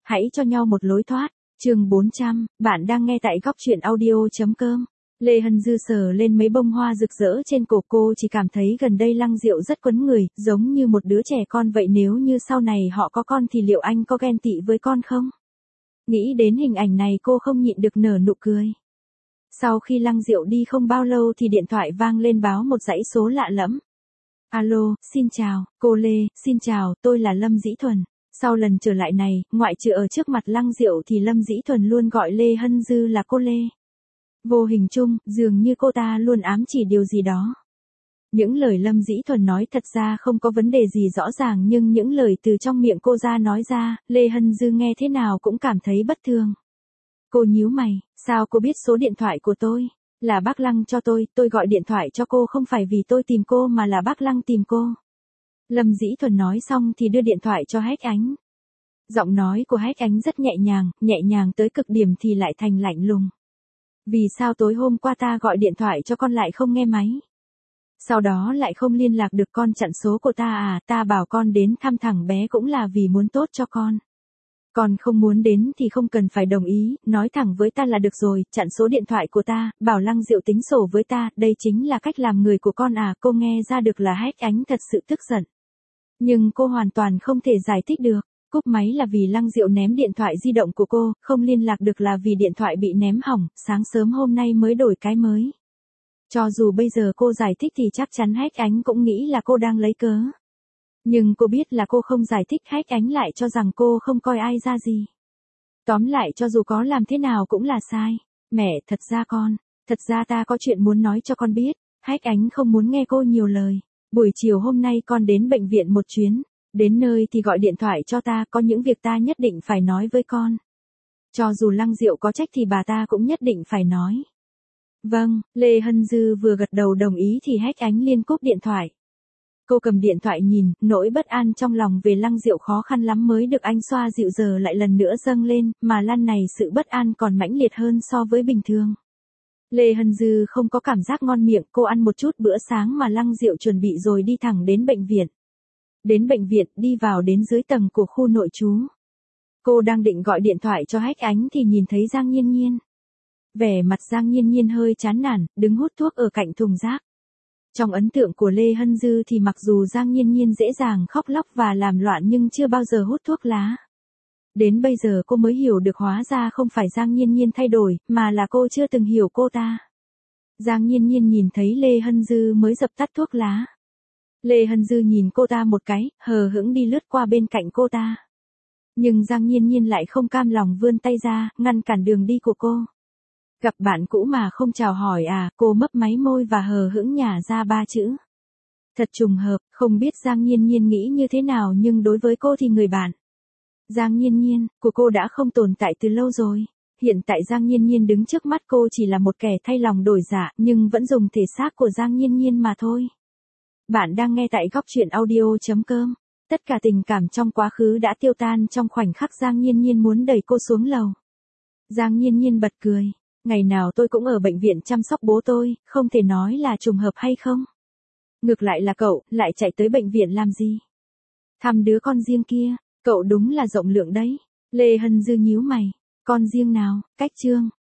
Hãy cho nhau một lối thoát. Chương 400, bạn đang nghe tại góc truyện audio.com. Lê Hân Dư sờ lên mấy bông hoa rực rỡ trên cổ cô, chỉ cảm thấy gần đây Lăng Diệu rất quấn người, giống như một đứa trẻ con vậy. Nếu như sau này họ có con thì liệu anh có ghen tị với con không? Nghĩ đến hình ảnh này cô không nhịn được nở nụ cười. Sau khi Lăng Diệu đi không bao lâu thì điện thoại vang lên báo một dãy số lạ lẫm. Alo, xin chào, cô Lê, xin chào, tôi là Lâm Dĩ Thuần. Sau lần trở lại này, ngoại trừ ở trước mặt Lăng Diệu thì Lâm Dĩ Thuần luôn gọi Lê Hân Dư là cô Lê. Vô hình chung, dường như cô ta luôn ám chỉ điều gì đó. Những lời Lâm Dĩ Thuần nói thật ra không có vấn đề gì rõ ràng, nhưng những lời từ trong miệng cô ra nói ra, Lê Hân Dư nghe thế nào cũng cảm thấy bất thường. Cô nhíu mày, sao cô biết số điện thoại của tôi? Là bác Lăng cho tôi gọi điện thoại cho cô không phải vì tôi tìm cô mà là bác Lăng tìm cô. Lâm Dĩ Thuần nói xong thì đưa điện thoại cho Hách Ánh. Giọng nói của Hách Ánh rất nhẹ nhàng tới cực điểm thì lại thành lạnh lùng. Vì sao tối hôm qua ta gọi điện thoại cho con lại không nghe máy? Sau đó lại không liên lạc được, con chặn số của ta à? Ta bảo con đến thăm thằng bé cũng là vì muốn tốt cho con. Con không muốn đến thì không cần phải đồng ý, nói thẳng với ta là được rồi, chặn số điện thoại của ta, bảo Lăng Diệu tính sổ với ta, đây chính là cách làm người của con à? Cô nghe ra được là Hách Ánh thật sự tức giận. Nhưng cô hoàn toàn không thể giải thích được. Cúp máy là vì Lăng Diệu ném điện thoại di động của cô, không liên lạc được là vì điện thoại bị ném hỏng, sáng sớm hôm nay mới đổi cái mới. Cho dù bây giờ cô giải thích thì chắc chắn Hách Ánh cũng nghĩ là cô đang lấy cớ. Nhưng cô biết là cô không giải thích, Hách Ánh lại cho rằng cô không coi ai ra gì. Tóm lại cho dù có làm thế nào cũng là sai. Mẹ, thật ra ta có chuyện muốn nói cho con biết. Hách Ánh không muốn nghe cô nhiều lời. Buổi chiều hôm nay con đến bệnh viện một chuyến. Đến nơi thì gọi điện thoại cho ta, có những việc ta nhất định phải nói với con. Cho dù Lăng Diệu có trách thì bà ta cũng nhất định phải nói. Vâng, Lê Hân Dư vừa gật đầu đồng ý thì Hách Ánh liền cúp điện thoại. Cô cầm điện thoại nhìn, nỗi bất an trong lòng về Lăng Diệu khó khăn lắm mới được anh xoa dịu giờ lại lần nữa dâng lên, mà lần này sự bất an còn mãnh liệt hơn so với bình thường. Lê Hân Dư không có cảm giác ngon miệng, cô ăn một chút bữa sáng mà Lăng Diệu chuẩn bị rồi đi thẳng đến bệnh viện. Đến bệnh viện, đi vào đến dưới tầng của khu nội trú. Cô đang định gọi điện thoại cho Hách Ánh thì nhìn thấy Giang Nhiên Nhiên. Vẻ mặt Giang Nhiên Nhiên hơi chán nản, đứng hút thuốc ở cạnh thùng rác. Trong ấn tượng của Lê Hân Dư thì mặc dù Giang Nhiên Nhiên dễ dàng khóc lóc và làm loạn nhưng chưa bao giờ hút thuốc lá. Đến bây giờ cô mới hiểu được hóa ra không phải Giang Nhiên Nhiên thay đổi, mà là cô chưa từng hiểu cô ta. Giang Nhiên Nhiên nhìn thấy Lê Hân Dư mới dập tắt thuốc lá. Lê Hân Dư nhìn cô ta một cái, hờ hững đi lướt qua bên cạnh cô ta. Nhưng Giang Nhiên Nhiên lại không cam lòng vươn tay ra, ngăn cản đường đi của cô. Gặp bạn cũ mà không chào hỏi à? Cô mấp máy môi và hờ hững nhả ra 3 chữ. Thật trùng hợp, không biết Giang Nhiên Nhiên nghĩ như thế nào nhưng đối với cô thì người bạn Giang Nhiên Nhiên của cô đã không tồn tại từ lâu rồi. Hiện tại Giang Nhiên Nhiên đứng trước mắt cô chỉ là một kẻ thay lòng đổi dạ nhưng vẫn dùng thể xác của Giang Nhiên Nhiên mà thôi. Bạn đang nghe tại góc truyện audio.com. Tất cả tình cảm trong quá khứ đã tiêu tan trong khoảnh khắc Giang Nhiên Nhiên muốn đẩy cô xuống lầu. Giang Nhiên Nhiên bật cười. Ngày nào tôi cũng ở bệnh viện chăm sóc bố tôi, không thể nói là trùng hợp hay không? Ngược lại là cậu, lại chạy tới bệnh viện làm gì? Thăm đứa con riêng kia, cậu đúng là rộng lượng đấy. Lê Hân Dư nhíu mày. Con riêng nào? Cách Trương,